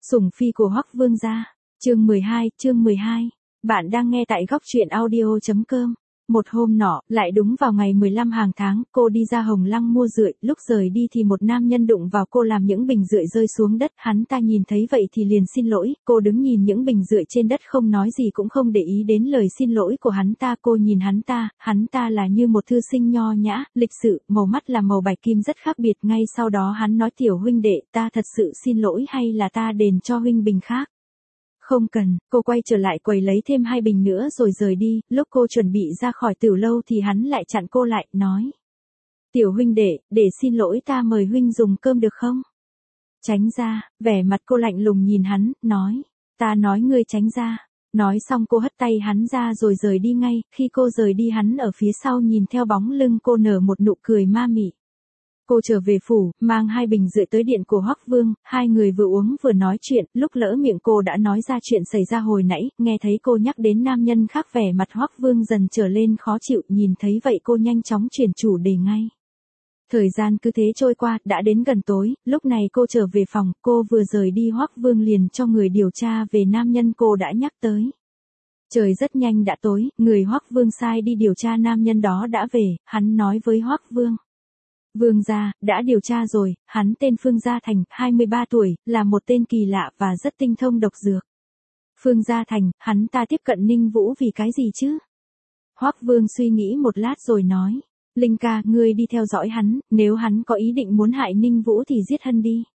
Sủng phi của Hoắc Vương gia. Chương 12. Bạn đang nghe tại góc truyện audio.com. Một hôm nọ, lại đúng vào ngày 15 hàng tháng, cô đi ra Hồng Lăng mua rượi, lúc rời đi thì một nam nhân đụng vào cô làm những bình rượi rơi xuống đất, hắn ta nhìn thấy vậy thì liền xin lỗi, cô đứng nhìn những bình rượi trên đất không nói gì cũng không để ý đến lời xin lỗi của hắn ta, cô nhìn hắn ta là như một thư sinh nho nhã, lịch sự, màu mắt là màu bạch kim rất khác biệt, ngay sau đó hắn nói tiểu huynh đệ, ta thật sự xin lỗi hay là ta đền cho huynh bình khác. Không cần, cô quay trở lại quầy lấy thêm 2 bình nữa rồi rời đi, lúc cô chuẩn bị ra khỏi tiểu lâu thì hắn lại chặn cô lại, nói. Tiểu huynh đệ, để xin lỗi ta mời huynh dùng cơm được không? Tránh ra, vẻ mặt cô lạnh lùng nhìn hắn, nói. Ta nói ngươi tránh ra. Nói xong cô hất tay hắn ra rồi rời đi ngay, khi cô rời đi hắn ở phía sau nhìn theo bóng lưng cô nở một nụ cười ma mị. Cô trở về phủ, mang 2 bình rượi tới điện của Hoắc Vương, hai người vừa uống vừa nói chuyện, lúc lỡ miệng cô đã nói ra chuyện xảy ra hồi nãy, nghe thấy cô nhắc đến nam nhân khác vẻ mặt Hoắc Vương dần trở lên khó chịu, nhìn thấy vậy cô nhanh chóng chuyển chủ đề ngay. Thời gian cứ thế trôi qua, đã đến gần tối, lúc này cô trở về phòng, cô vừa rời đi Hoắc Vương liền cho người điều tra về nam nhân cô đã nhắc tới. Trời rất nhanh đã tối, người Hoắc Vương sai đi điều tra nam nhân đó đã về, hắn nói với Hoắc Vương. Vương gia, đã điều tra rồi, hắn tên Phương Gia Thành, 23 tuổi, là một tên kỳ lạ và rất tinh thông độc dược. Phương Gia Thành, hắn ta tiếp cận Ninh Vũ vì cái gì chứ? Hoắc Vương suy nghĩ một lát rồi nói. Linh ca, ngươi đi theo dõi hắn, nếu hắn có ý định muốn hại Ninh Vũ thì giết hắn đi.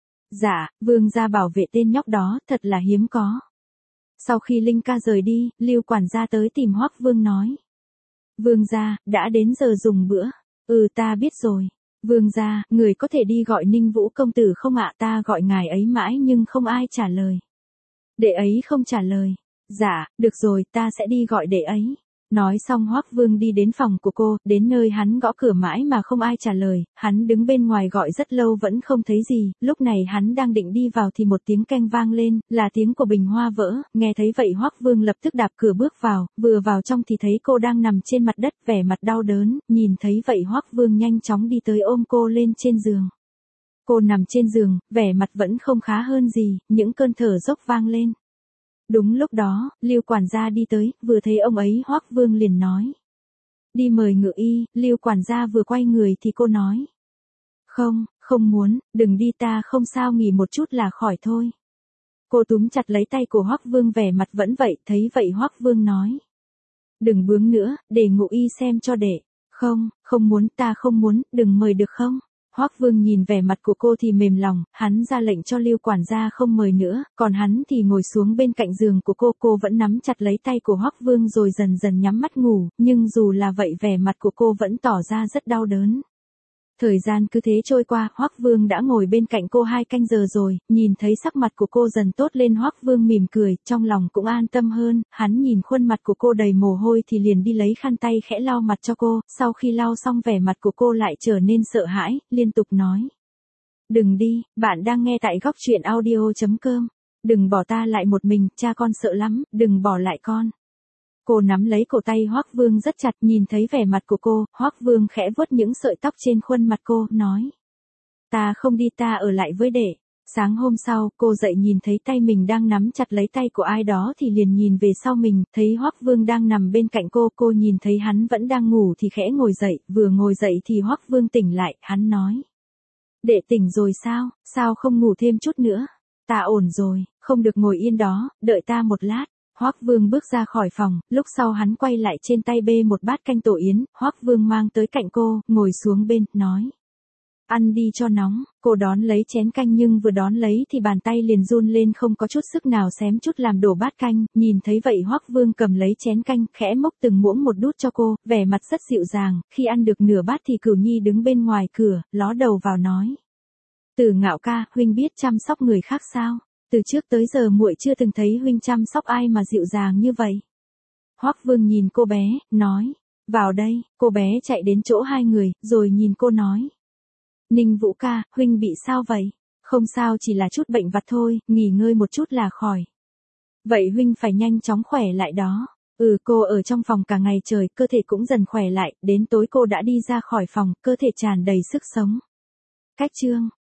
Dạ, Vương gia bảo vệ tên nhóc đó, thật là hiếm có. Sau khi Linh ca rời đi, Lưu quản gia tới tìm Hoắc Vương nói. Vương gia, đã đến giờ dùng bữa. Ta biết rồi. Vương gia, người có thể đi gọi Ninh Vũ công tử không ạ? Ta gọi ngài ấy mãi nhưng không ai trả lời. Đệ ấy không trả lời. Dạ, được rồi, ta sẽ đi gọi đệ ấy. Nói xong Hoắc Vương đi đến phòng của cô, đến nơi hắn gõ cửa mãi mà không ai trả lời, hắn đứng bên ngoài gọi rất lâu vẫn không thấy gì, lúc này hắn đang định đi vào thì một tiếng keng vang lên, là tiếng của bình hoa vỡ, nghe thấy vậy Hoắc Vương lập tức đạp cửa bước vào, vừa vào trong thì thấy cô đang nằm trên mặt đất vẻ mặt đau đớn, nhìn thấy vậy Hoắc Vương nhanh chóng đi tới ôm cô lên trên giường. Cô nằm trên giường, vẻ mặt vẫn không khá hơn gì, những cơn thở dốc vang lên. Đúng lúc đó, Lưu quản gia đi tới, vừa thấy ông ấy Hoắc Vương liền nói. Đi mời ngự y, Lưu quản gia vừa quay người thì cô nói. Không muốn, đừng đi ta không sao nghỉ một chút là khỏi thôi. Cô túm chặt lấy tay của Hoắc Vương vẻ mặt vẫn vậy, thấy vậy Hoắc Vương nói. Đừng bướng nữa, để ngự y xem cho đệ. Không muốn, ta không muốn, đừng mời được không? Hoắc Vương nhìn vẻ mặt của cô thì mềm lòng, hắn ra lệnh cho Lưu quản gia không mời nữa, còn hắn thì ngồi xuống bên cạnh giường của cô vẫn nắm chặt lấy tay của Hoắc Vương rồi dần dần nhắm mắt ngủ, nhưng dù là vậy vẻ mặt của cô vẫn tỏ ra rất đau đớn. Thời gian cứ thế trôi qua, Hoắc Vương đã ngồi bên cạnh cô 2 canh giờ rồi, nhìn thấy sắc mặt của cô dần tốt lên Hoắc Vương mỉm cười, trong lòng cũng an tâm hơn, hắn nhìn khuôn mặt của cô đầy mồ hôi thì liền đi lấy khăn tay khẽ lau mặt cho cô, sau khi lau xong vẻ mặt của cô lại trở nên sợ hãi, liên tục nói. Đừng đi, bạn đang nghe tại góc truyện audio.com, đừng bỏ ta lại một mình, cha con sợ lắm, đừng bỏ lại con. Cô nắm lấy cổ tay Hoắc Vương rất chặt, nhìn thấy vẻ mặt của cô, Hoắc Vương khẽ vuốt những sợi tóc trên khuôn mặt cô, nói. Ta không đi, ta ở lại với đệ. Sáng hôm sau, cô dậy nhìn thấy tay mình đang nắm chặt lấy tay của ai đó thì liền nhìn về sau mình, thấy Hoắc Vương đang nằm bên cạnh cô nhìn thấy hắn vẫn đang ngủ thì khẽ ngồi dậy, vừa ngồi dậy thì Hoắc Vương tỉnh lại, hắn nói. Đệ tỉnh rồi sao không ngủ thêm chút nữa? Ta ổn rồi, không được ngồi yên đó, đợi ta một lát. Hoắc Vương bước ra khỏi phòng, lúc sau hắn quay lại trên tay bê một bát canh tổ yến, Hoắc Vương mang tới cạnh cô, ngồi xuống bên, nói. Ăn đi cho nóng, cô đón lấy chén canh nhưng vừa đón lấy thì bàn tay liền run lên không có chút sức nào xém chút làm đổ bát canh, nhìn thấy vậy Hoắc Vương cầm lấy chén canh, khẽ múc từng muỗng một đút cho cô, vẻ mặt rất dịu dàng, khi ăn được nửa bát thì Cửu Nhi đứng bên ngoài cửa, ló đầu vào nói. Từ Ngạo ca, huynh biết chăm sóc người khác sao? Từ trước tới giờ muội chưa từng thấy huynh chăm sóc ai mà dịu dàng như vậy. Hoắc Vương nhìn cô bé, nói, vào đây, cô bé chạy đến chỗ 2 người, rồi nhìn cô nói. Ninh Vũ ca, huynh bị sao vậy? Không sao, chỉ là chút bệnh vặt thôi, nghỉ ngơi một chút là khỏi. Vậy huynh phải nhanh chóng khỏe lại đó. Cô ở trong phòng cả ngày trời, cơ thể cũng dần khỏe lại, đến tối cô đã đi ra khỏi phòng, cơ thể tràn đầy sức sống. Cách chương